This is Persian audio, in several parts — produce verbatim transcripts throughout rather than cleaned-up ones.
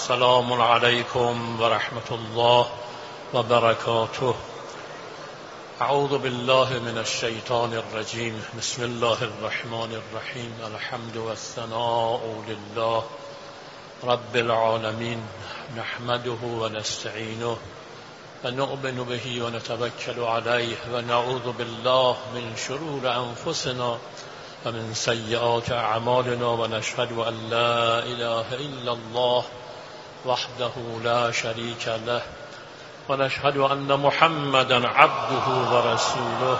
السلام عليكم ورحمة الله وبركاته. أعوذ بالله من الشيطان الرجيم. بسم الله الرحمن الرحيم. الحمد والثناء لله رب العالمين، نحمده ونستعينه ونؤمن به ونتوكل عليه ونعوذ بالله من شرور أنفسنا ومن سيئات أعمالنا ونشهد أن لا إله إلا الله وحده لا شريك له ونشهد أن محمدا عبده ورسوله.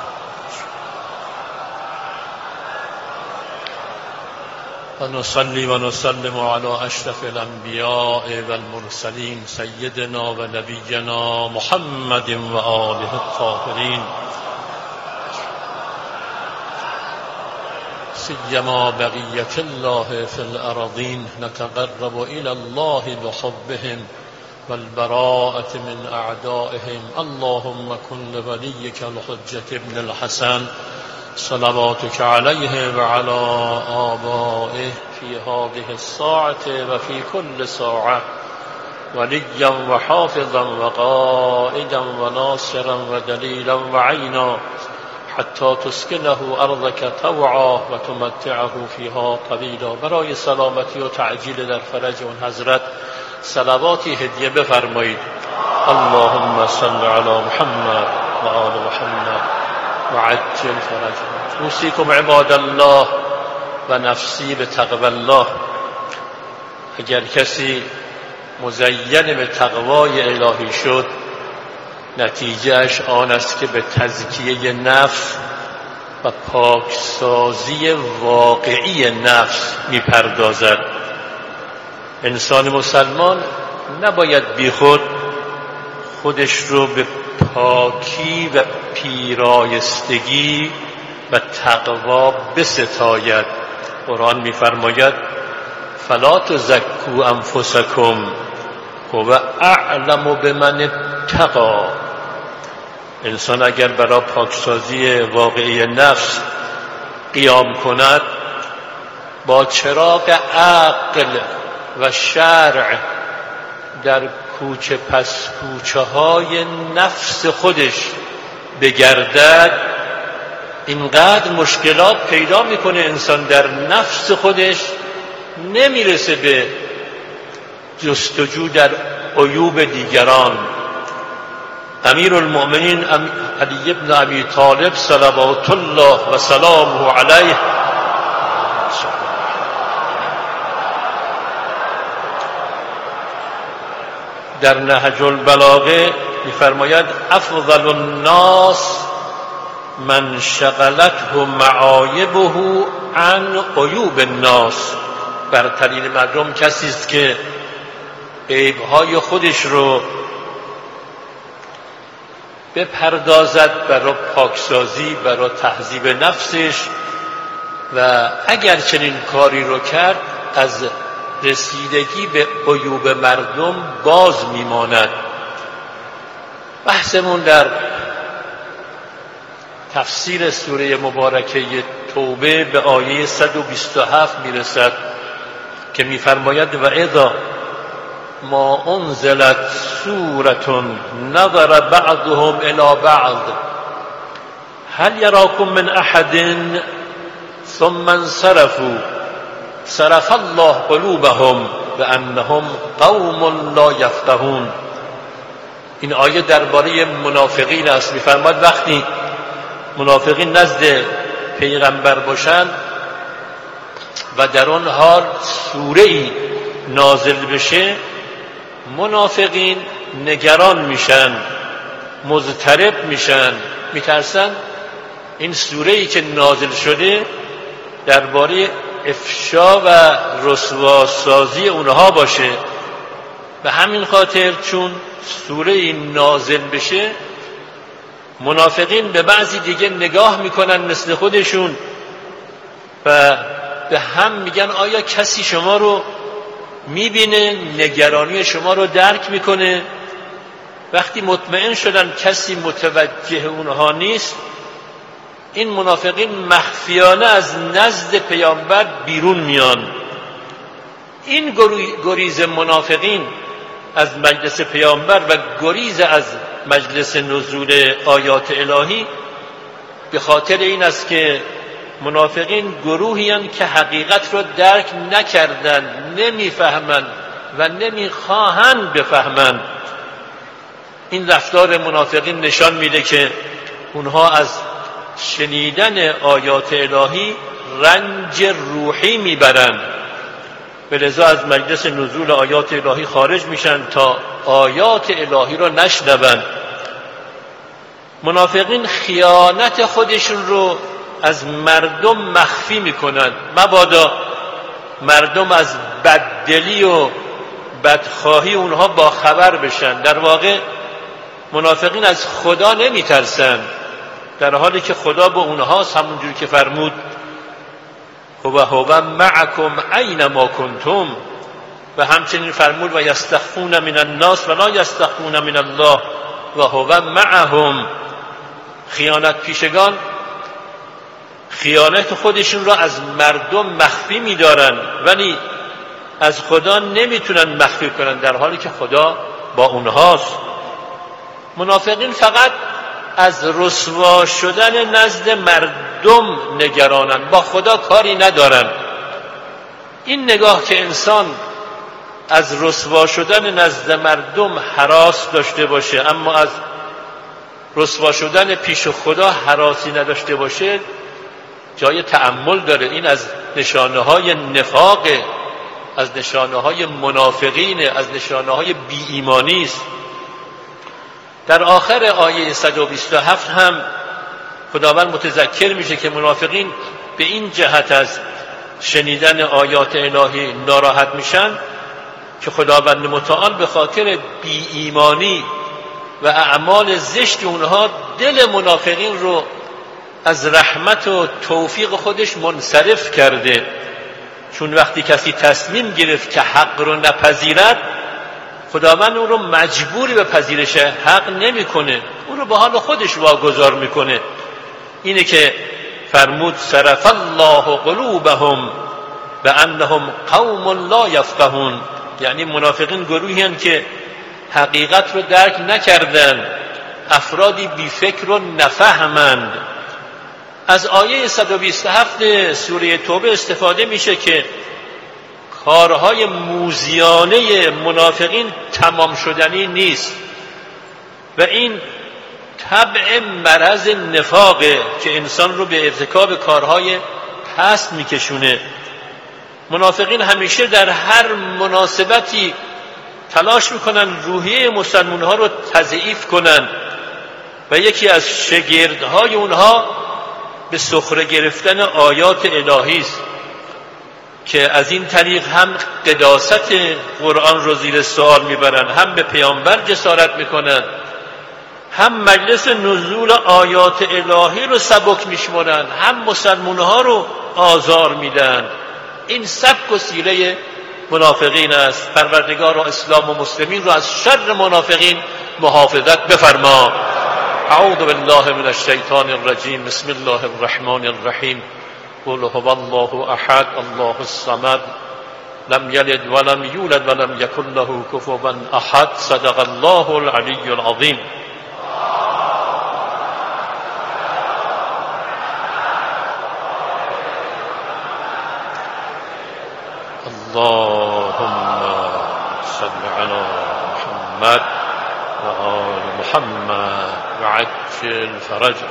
ونصلي ونسلم على أشرف الأنبياء والمرسلين سيدنا ونبينا محمد وآله الطاهرين، سيما بقية الله في الأرضين. نتقرب إلى الله بحبهم والبراءة من أعدائهم. اللهم كن لوليك الحجة ابن الحسن صلواتك عليه وعلى آبائه في هذه الساعة وفي كل ساعة وليا وحافظا وقائدا وناصرا ودليلا وعينا، حتی تسکنه ارضك طوعا و تمتعه فیها طویلا. برای سلامتی و تعجیل در فرج اون حضرت صلواتی هدیه بفرمایید. اللهم صل علی محمد و آل محمد و عجل فرجهم. اوصیکم عباد الله و نفسی به تقوی الله. اگر کسی مزین به تقوای الهی شد، نتیجهش آن است که به تزکیه نفس و پاکسازی واقعی نفس میپردازد. انسان مسلمان نباید بی خود خودش رو به پاکی و پیرایستگی و تقوا بستاید. قرآن میفرماید فلا تزکوا انفسکم هو اعلم بمن اتقی. انسان اگر برای پاکسازی واقعی نفس قیام کند، با چراغ عقل و شرع در کوچه پس کوچه های نفس خودش بگردد، اینقدر مشکلات پیدا میکنه انسان در نفس خودش، نمیرسه به جستجو در عیوب دیگران. امیر المؤمنین علی بن ابی طالب صلوات الله و سلامه علیه در نهج البلاغه می‌فرماید افضل الناس من شغلته معایبه عن عیوب الناس. برترین مردم کسی است که عیب‌های خودش رو بپردازد برای پاکسازی، برای تهذیب نفسش، و اگر چنین کاری رو کرد از رسیدگی به عیوب مردم باز میماند. بحثمون در تفسیر سوره مبارکه توبه به آیه صد و بیست و هفت میرسد که میفرماید و اذا ما انزلت سورة نظر بعضهم الى بعض هل یراکم من احد ثم انصرفوا صرف الله قلوبهم بانهم قوم لا یفقهون. این آیه درباره منافقین است. میفرماید وقتی منافقین نزد پیغمبر باشند و در آن حال سوره‌ای نازل بشه، منافقین نگران میشن، مضطرب میشن، میترسن این سوره‌ای که نازل شده درباره افشا و رسواسازی اونها باشه. به همین خاطر چون سوره‌ای نازل بشه، منافقین به بعضی دیگه نگاه میکنن مثل خودشون و به هم میگن آیا کسی شما رو میبینه، نگرانی شما رو درک میکنه؟ وقتی مطمئن شدن کسی متوجه اونها نیست، این منافقین مخفیانه از نزد پیامبر بیرون میان. این گریز منافقین از مجلس پیامبر و گریز از مجلس نزول آیات الهی به خاطر این است که منافقین گروهی هستند که حقیقت را درک نکردند، نمیفهمند و نمیخواهند بفهمند. این رفتار منافقین نشان میده که اونها از شنیدن آیات الهی رنج روحی میبرند، به لذا از مجلس نزول آیات الهی خارج میشن تا آیات الهی را نشنوند. منافقین خیانت خودشون رو از مردم مخفی میکنند، مبادا مردم از بددلی و بدخواهی اونها با خبر بشن. در واقع منافقین از خدا نمیترسند، در حالی که خدا با اونهاست، همونجور که فرمود هو هو معکم اینما کنتم، و همچنین فرمود و یستخفون من الناس ولا یستخفون من الله و هو معهم. خیانت پیشگان خیانت خودشون را از مردم مخفی می‌دارند ولی از خدا نمیتونن مخفی کنن، در حالی که خدا با اونهاست. منافقین فقط از رسوا شدن نزد مردم نگرانند، با خدا کاری ندارند. این نگاه که انسان از رسوا شدن نزد مردم هراس داشته باشه اما از رسوا شدن پیش خدا هراسی نداشته باشه جای تأمل داره. این از نشانه های نفاق، از نشانه های منافقین، از نشانه های بی ایمانی است. در آخر آیه صد و بیست و هفت هم خداوند متذکر میشه که منافقین به این جهت از شنیدن آیات الهی ناراحت میشن که خداوند متعال به خاطر بی ایمانی و اعمال زشت اونها دل منافقین رو از رحمت و توفیق خودش منصرف کرده. چون وقتی کسی تصمیم گرفت که حق رو نپذیرد، خداوند اون رو مجبوری به پذیرش حق نمیکنه، اون رو به حال خودش واگذار میکنه. اینه که فرمود صرف الله قلوبهم بانهم قوم لا یفقهون، یعنی منافقین گروهی هستند که حقیقت رو درک نکردند، افرادی بی فکر و نفهمند. از آیه صد و بیست و هفت سوره توبه استفاده میشه که کارهای موذیانه منافقین تمام شدنی نیست و این طبع مرض نفاقه که انسان رو به ارتکاب کارهای پست میکشونه. منافقین همیشه در هر مناسبتی تلاش میکنن روحیه مسلمان ها رو تضعیف کنن و یکی از شگردهای اونها به سخره گرفتن آیات الهی است که از این طریق هم قداست قرآن رو زیر سوال میبرن، هم به پیامبر جسارت میکنن، هم مجلس نزول آیات الهی رو سبک میشمارن، هم مسلمانها رو آزار میدن. این سبک و سیره منافقین است. پروردگار و اسلام و مسلمین رو از شر منافقین محافظت بفرما. اعوذ بالله من الشیطان الرجیم. بسم الله الرحمن الرحیم. قل هو الله احد الله الصمد لم یلد ولم یولد ولم یکن له کفوا احد. صدق الله العلی العظیم. اللهم صل على محمد وآل محمد وعجل فرجه.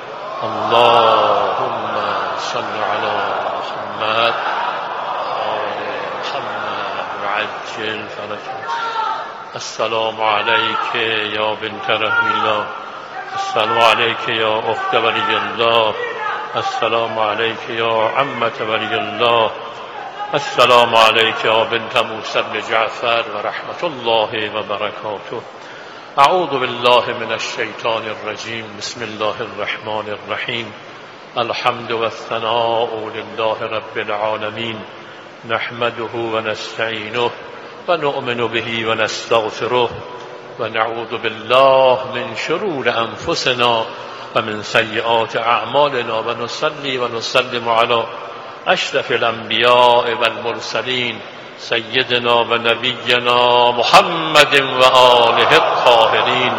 اللهم صل على محمد وآل محمد وعجل فرجه. السلام عليك يا بنت رحم الله، السلام عليك يا أخت ولي الله، السلام عليك يا عمة ولي الله، السلام عليك يا بنت موسى بن جعفر ورحمة الله وبركاته. أعوذ بالله من الشيطان الرجيم. بسم الله الرحمن الرحيم. الحمد والثناء لله رب العالمين، نحمده ونستعينه ونؤمن به ونستغفره ونعوذ بالله من شرور أنفسنا ومن سيئات أعمالنا ونصلي ونسلم على أشرف الأنبياء والمرسلين سيدنا ونبينا محمد وآله الطاهرين.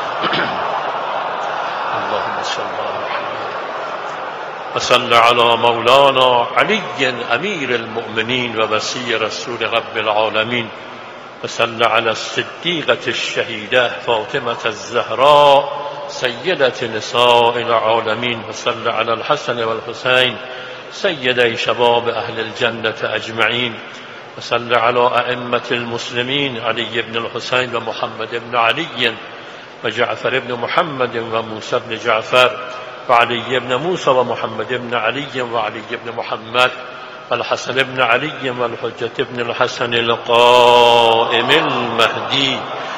اللهم صل على محمد وصل على مولانا علي أمير المؤمنين ووصي رسول رب العالمين، وصل على الصديقة الشهيدة فاطمة الزهراء سيدة نساء العالمين، وصل على الحسن والحسين سيدي شباب أهل الجنة أجمعين، وصل على أئمة المسلمين علي بن الحسين ومحمد بن علي وجعفر بن محمد وموسى بن جعفر وعلي بن موسى ومحمد بن علي وعلي بن محمد والحسن بن علي والحجة بن الحسن القائم المهدي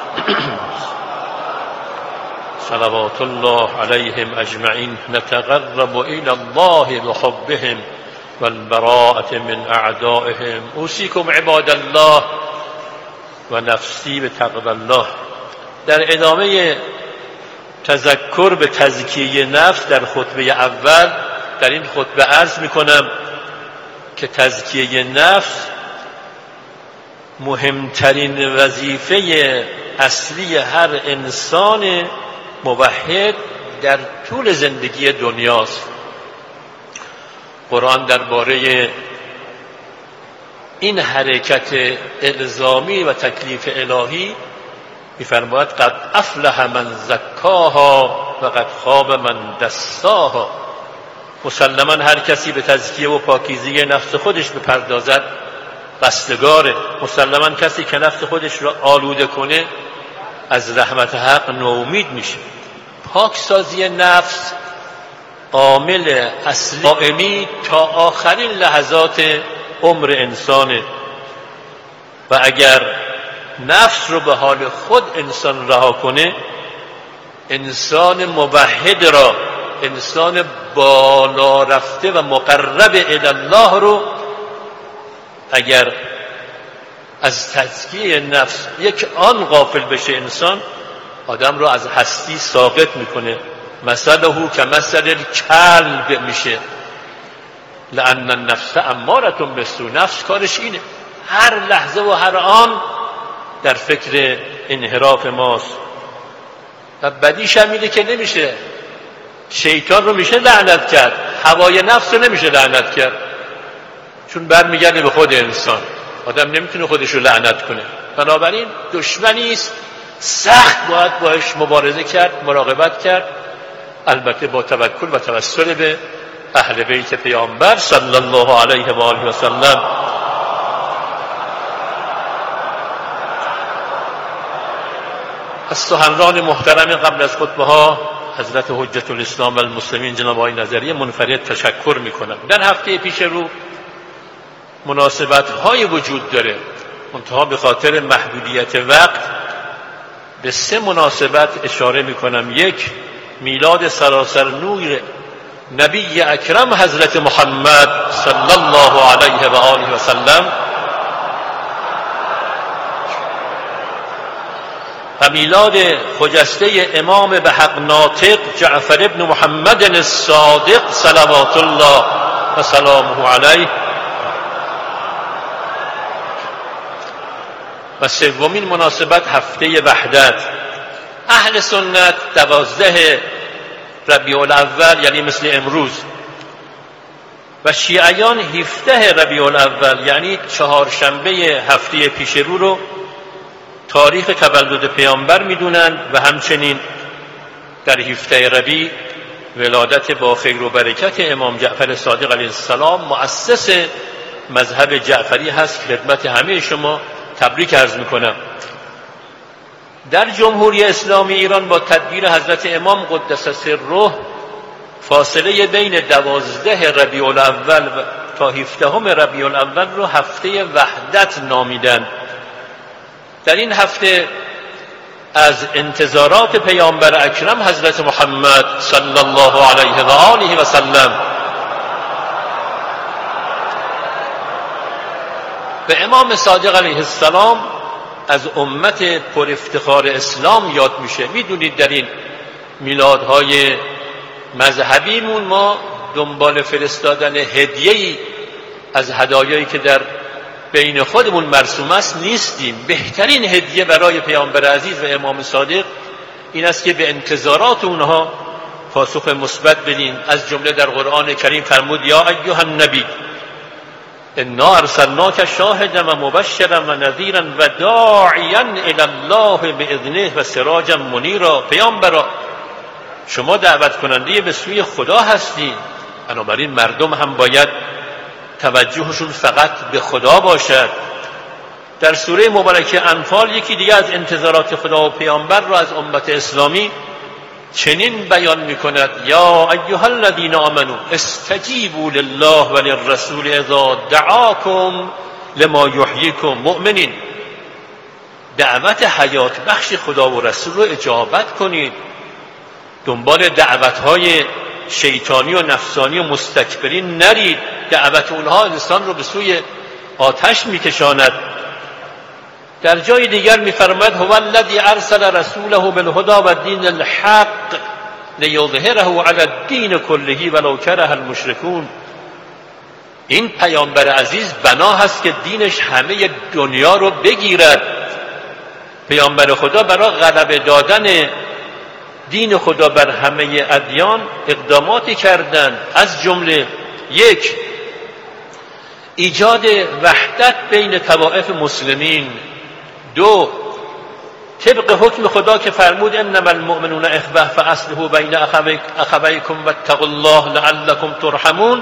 صلوات الله عليهم أجمعين. نتقرب إلى الله بحبهم والبراءة من أعدائهم. أوصيكم عباد الله و نفسی به تقوی الله. در ادامه تذکر به تزکیه نفس در خطبه اول در این خطبه عرض میکنم که تزکیه نفس مهمترین وظیفه اصلی هر انسان موحد در طول زندگی دنیاست. قرآن درباره این حرکت الزامی و تکلیف الهی می‌فرماید قد افلح من زکاها و قد خاب من دساها. مسلماً هر کسی به تزکیه و پاکیزی نفس خودش بپردازد رستگاره. مسلماً کسی که نفس خودش را آلوده کنه از رحمت حق ناامید میشه. پاکسازی نفس عامل اصلی دائمی تا آخرین لحظات عمر انسانه و اگر نفس رو به حال خود انسان رها کنه، انسان موحد را، انسان بالا رفته و مقرب الی الله رو اگر از تزکیه نفس یک آن غافل بشه، انسان آدم رو از هستی ساقط میکنه. مثله که مثل کلب میشه. لأن النفس امارة بالسوء. نفس کارش اینه، هر لحظه و هر آن در فکر انحراف ماست و بدیش هم اینه که نمیشه شیطان رو میشه لعنت کرد، هوای نفس رو نمیشه لعنت کرد، چون برمیگرده به خود انسان. آدم نمیتونه خودش رو لعنت کنه. بنابراین دشمنی است، سخت باید باش مبارزه کرد، مراقبت کرد، البته با توکل و توسل به اهل بیت پیامبر صلی الله علیه و آله و سلم. از سخنران محترم قبل از خطبه ها حضرت حجت الاسلام والمسلمین جناب آقای نظری منفرد تشکر میکنم. در هفته پیش رو مناسبت های وجود داره، منتها به خاطر محدودیت وقت به سه مناسبت اشاره میکنم. یک، میلاد سراسر نور نبی اکرم حضرت محمد صلی الله علیه و آله و سلم و میلاد خجسته امام به حق ناطق جعفر ابن محمد الصادق صلوات الله و سلامه علیه. و سومین مناسبت هفته وحدت. اهل سنت دوازده ربیع الاول یعنی مثل امروز و شیعیان هفده ربیع الاول یعنی چهارشنبه هفته پیش رو رو تاریخ تولد پیامبر میدونن و همچنین در هفده ربیع ولادت با خیر و برکت امام جعفر صادق علیه السلام مؤسس مذهب جعفری هست. خدمت همه شما تبریک عرض میکنم. در جمهوری اسلامی ایران با تدبیر حضرت امام قدس سره فاصله بین دوازده ربیع الاول تا هفدهم ربیع الاول رو هفته وحدت نامیدن. در این هفته از انتظارات پیامبر اکرم حضرت محمد صلی الله علیه و آله و سلم به امام صادق علیه السلام از امت پر افتخار اسلام یاد میشه. میدونید در این میلادهای مذهبیمون ما دنبال فرستادن هدیه‌ای از هدایایی که در بین خودمون مرسوم است نیستیم. بهترین هدیه برای پیامبر عزیز و امام صادق این است که به انتظارات اونها پاسخ مثبت بدیم. از جمله در قرآن کریم فرمود یا ایها النبی انا ارسلناک شاهدا و مبشرا و نذیرا و داعیا الی الله باذنه و سراجا منیرا. پیامبرا شما دعوت کننده به سوی خدا هستید، بنابراین مردم هم باید توجهشون فقط به خدا باشد. در سوره مبارکه انفال یکی دیگه از انتظارات خدا و پیامبر را از امت اسلامی چنین بیان میکند یا ایها الذین آمنوا استجیبوا لله وللرسول اذا دعاکم لما یحییکم. مؤمنین دعوت حیات بخش خدا و رسول رو اجابت کنید، دنبال دعوتهای شیطانی و نفسانی و مستکبرین نرید. دعوت اونها انسان رو به سوی آتش میکشاند. در جای دیگر میفرماید هو الذی ارسل رسوله بالهدى والدین الحق لیظهره علی الدین کله ولو کره المشرکون. این پیامبر عزیز بنا هست که دینش همه دنیا رو بگیرد. پیامبر خدا برای غلبه دادن دین خدا بر همه ادیان اقداماتی کردند، از جمله یک، ایجاد وحدت بین طوائف مسلمین. دو، طبق حکم خدا که فرمود انما المؤمنون اخوه فاصلحوا بین اخویکم واتقوا الله لعلکم ترحمون.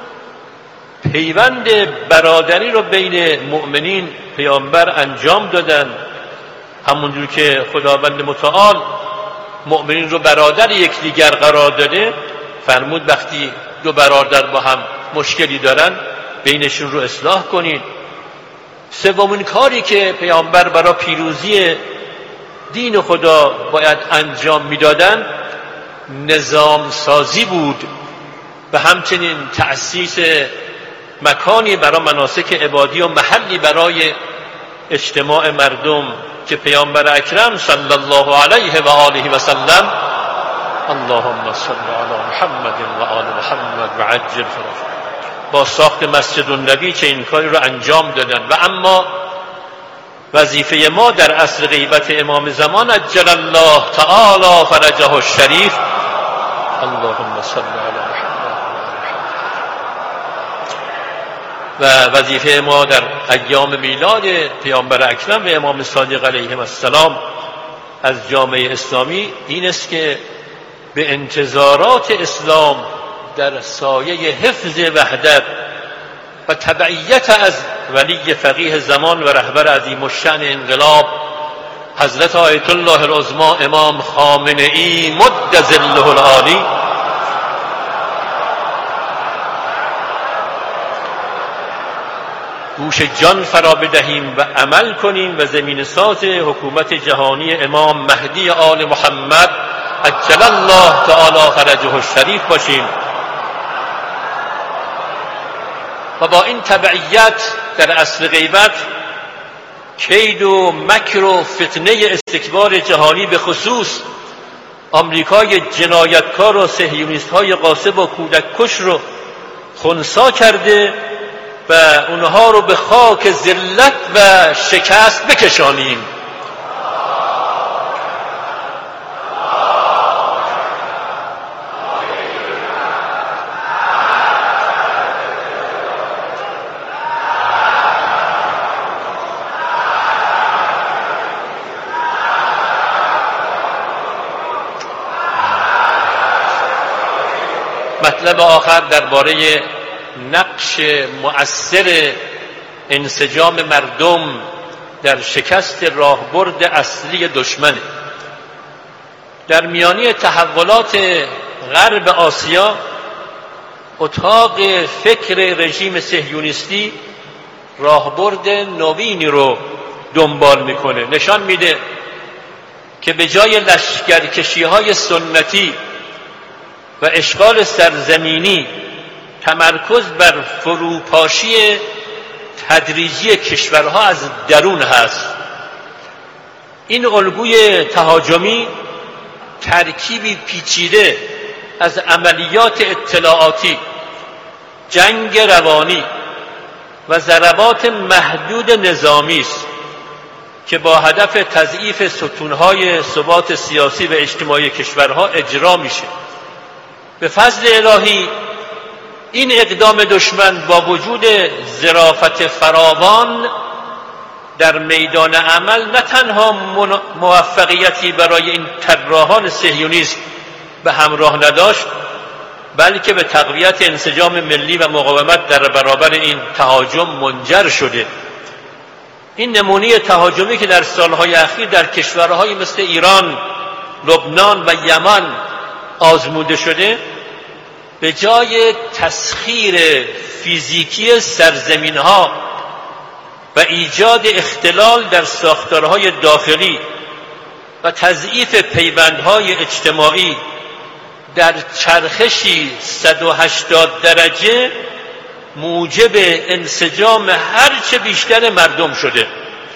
پیوند برادری رو بین مؤمنین پیامبر انجام دادن، همونجور که خداوند متعال مؤمنین رو برادر یکدیگر قرار داده. فرمود وقتی دو برادر با هم مشکلی دارن بینشون رو اصلاح کنید. سومین کاری که پیامبر برای پیروزی دین خدا باید انجام میدادن نظام سازی بود و همچنین تأسیس مکانی برای مناسک عبادی و محلی برای اجتماع مردم که پیامبر اکرم صلی الله علیه و آله و سلم اللهم صل علی محمد و آل محمد و عجل فرجهم با ساخت مسجد النبی که این کاری رو انجام دادن. و اما وظیفه ما در عصر غیبت امام زمان عجل الله تعالی فرجه الشریف اللهم صل علی محمد و وظیفه ما در ایام میلاد پیامبر اکرم و امام صادق علیهم السلام از جامعه اسلامی این است که به انتظارات اسلام در سایه حفظ وحدت و تبعیت از ولی فقیه زمان و رهبر عظیم الشأن انقلاب حضرت آیت الله العظمی امام خامنه ای مد ظله العالی گوش جان فرا بدهیم و عمل کنیم و زمین ساز حکومت جهانی امام مهدی آل محمد عجل الله تعالی فرجه الشریف باشیم و با این تبعیت در عصر غیبت کید و مکر و فتنه استکبار جهانی به خصوص آمریکای جنایتکار و صهیونیست های غاصب و کودک کش رو خنثی کرده و اونها رو به خاک ذلت و شکست بکشانیم. مطلب آخر درباره نقش مؤثر انسجام مردم در شکست راهبرد اصلی دشمن. در میانی تحولات غرب آسیا اتاق فکر رژیم صهیونیستی راهبرد نوینی رو دنبال میکنه. نشان میده که به جای لشکرکشی‌های سنتی و اشغال سرزمینی تمرکز بر فروپاشی تدریجی کشورها از درون هست. این الگوی تهاجمی ترکیبی پیچیده از عملیات اطلاعاتی، جنگ روانی و ضربات محدود نظامی است که با هدف تضعیف ستونهای ثبات سیاسی و اجتماعی کشورها اجرا میشه. به فضل الهی این اقدام دشمن با وجود ظرافت فراوان در میدان عمل نه تنها موفقیتی برای این طراحان صهیونیست به همراه نداشت، بلکه به تقویت انسجام ملی و مقاومت در برابر این تهاجم منجر شده. این نمونه تهاجمی که در سالهای اخیر در کشورهای مثل ایران، لبنان و یمن آزموده شده، به جای تسخیر فیزیکی سرزمینها و ایجاد اختلال در ساختارهای داخلی و تضعیف پیوندهای اجتماعی در چرخشی صد و هشتاد درجه موجب انسجام هرچه بیشتر مردم شده.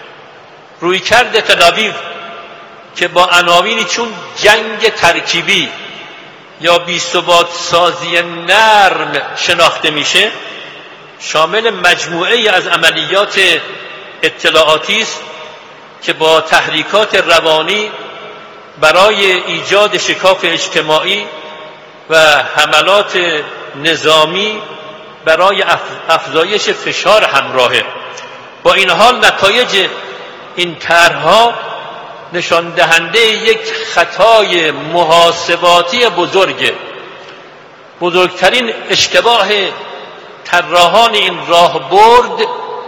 رویکرد تل‌آویو که با عناوینی چون جنگ ترکیبی یا بی‌ثبات سازی نرم شناخته میشه، شامل مجموعه از عملیات اطلاعاتی است که با تحریکات روانی برای ایجاد شکاف اجتماعی و حملات نظامی برای افزایش فشار همراهه. با این حال نتایج این طرح‌ها نشان دهنده یک خطای محاسباتی بزرگه. بزرگترین اشتباه طراحان این راهبرد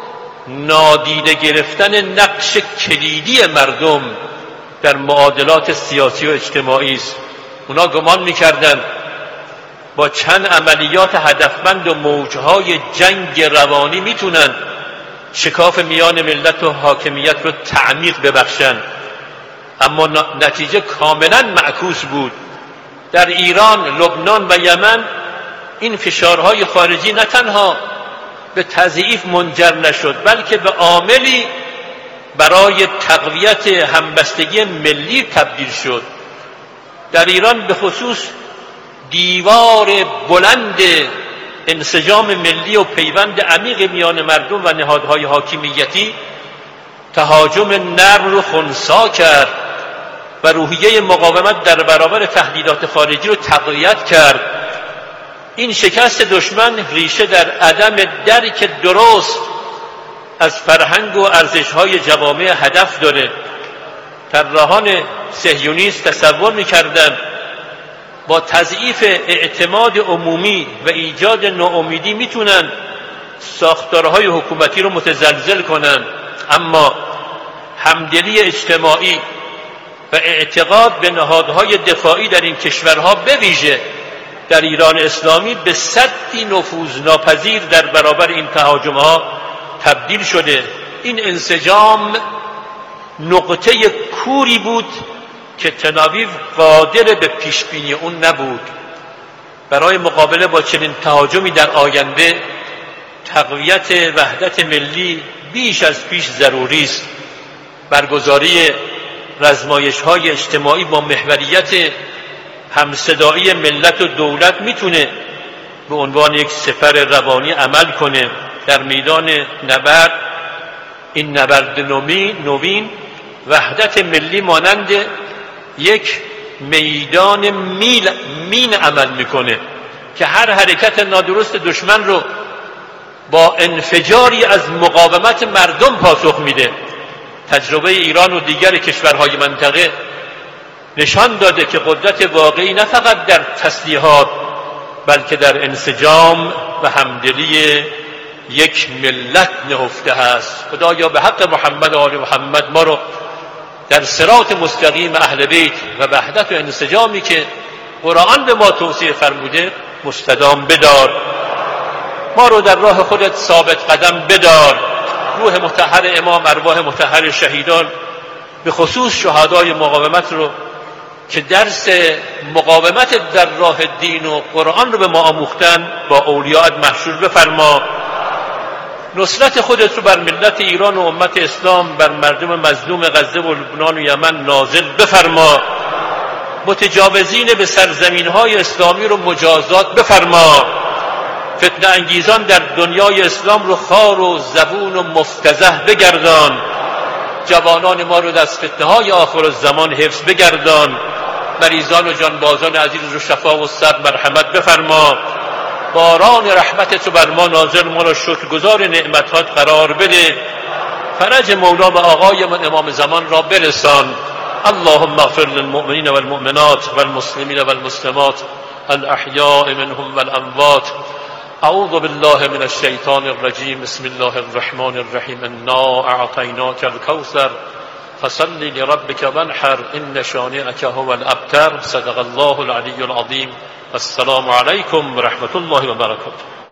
نادیده گرفتن نقش کلیدی مردم در معادلات سیاسی و اجتماعی است. اونا گمان می‌کردند با چند عملیات هدفمند و موجهای جنگ روانی میتونن شکاف میان ملت و حاکمیت رو تعمیق ببخشن، اما نتیجه کاملا معکوس بود. در ایران، لبنان و یمن این فشارهای خارجی نه تنها به تضعیف منجر نشد، بلکه به عاملی برای تقویت همبستگی ملی تبدیل شد. در ایران به خصوص دیوار بلند انسجام ملی و پیوند عمیق میان مردم و نهادهای حاکمیتی تهاجم نرم رو خنثی کرد و روحیه مقاومت در برابر تهدیدات خارجی رو تقویت کرد. این شکست دشمن ریشه در عدم درک درست از فرهنگ و ارزش‌های جوامع هدف داره. طراحان صهیونیست تصور می‌کردند با تضعیف اعتماد عمومی و ایجاد ناامیدی میتونن ساختارهای حکومتی رو متزلزل کنن، اما همدلی اجتماعی و اعتقاد به نهادهای دفاعی در این کشورها به ویژه در ایران اسلامی به سدی نفوذناپذیر در برابر این تهاجم‌ها تبدیل شده. این انسجام نقطه کوری بود که تل‌آویو قادر به پیشبینی اون نبود. برای مقابله با چنین تهاجمی در آینده تقویت وحدت ملی بیش از پیش ضروری است. برگزاری رزمایش‌های اجتماعی با محوریت همصدایی ملت و دولت میتونه به عنوان یک سپر روانی عمل کنه. در میدان نبرد این نبرد نوین وحدت ملی مانند یک میدان میل مین عمل میکنه که هر حرکت نادرست دشمن رو با انفجاری از مقاومت مردم پاسخ میده. تجربه ایران و دیگر کشورهای منطقه نشان داده که قدرت واقعی نه فقط در تسلیحات بلکه در انسجام و همدلی یک ملت نهفته است. خدایا به حق محمد و آل محمد ما رو در صراط مستقیم اهل بیت و وحدت و انسجامی که قرآن به ما توصیه فرموده مستدام بدار. ما رو در راه خودت ثابت قدم بدار. روح مطهر امام، ارواح مطهر شهیدان، به خصوص شهدای مقاومت رو که درس مقاومت در راه دین و قرآن رو به ما آموختن با اولیاءت محشور بفرما. نصرت خودت رو بر ملت ایران و امت اسلام، بر مردم مظلوم غزه و لبنان و یمن نازل بفرما. متجاوزین به سرزمین‌های اسلامی رو مجازات بفرما. فتنه انگیزان در دنیای اسلام رو خار و زبون و مفتضح بگردان. جوانان ما رو از فتنه های آخر الزمان حفظ بگردان. مریضان و جانبازان عزیز رو شفا و صبر مرحمت بفرما. باران رحمتت بر ما نازل، ما را شکرگزار نعمتات قرار بده. فرج مولا و آقای من امام زمان را برسان. اللهم اغفر للمؤمنین والمؤمنات والمسلمین والمسلمات الأحياء منهم والأموات. أعوذ بالله من الشيطان الرجيم. بسم الله الرحمن الرحيم. إنا أعطيناك الكوثر فصل لربك وانحر إن شانئك هو الأبتر. صدق الله العلي العظيم. السلام عليكم ورحمة الله وبركاته.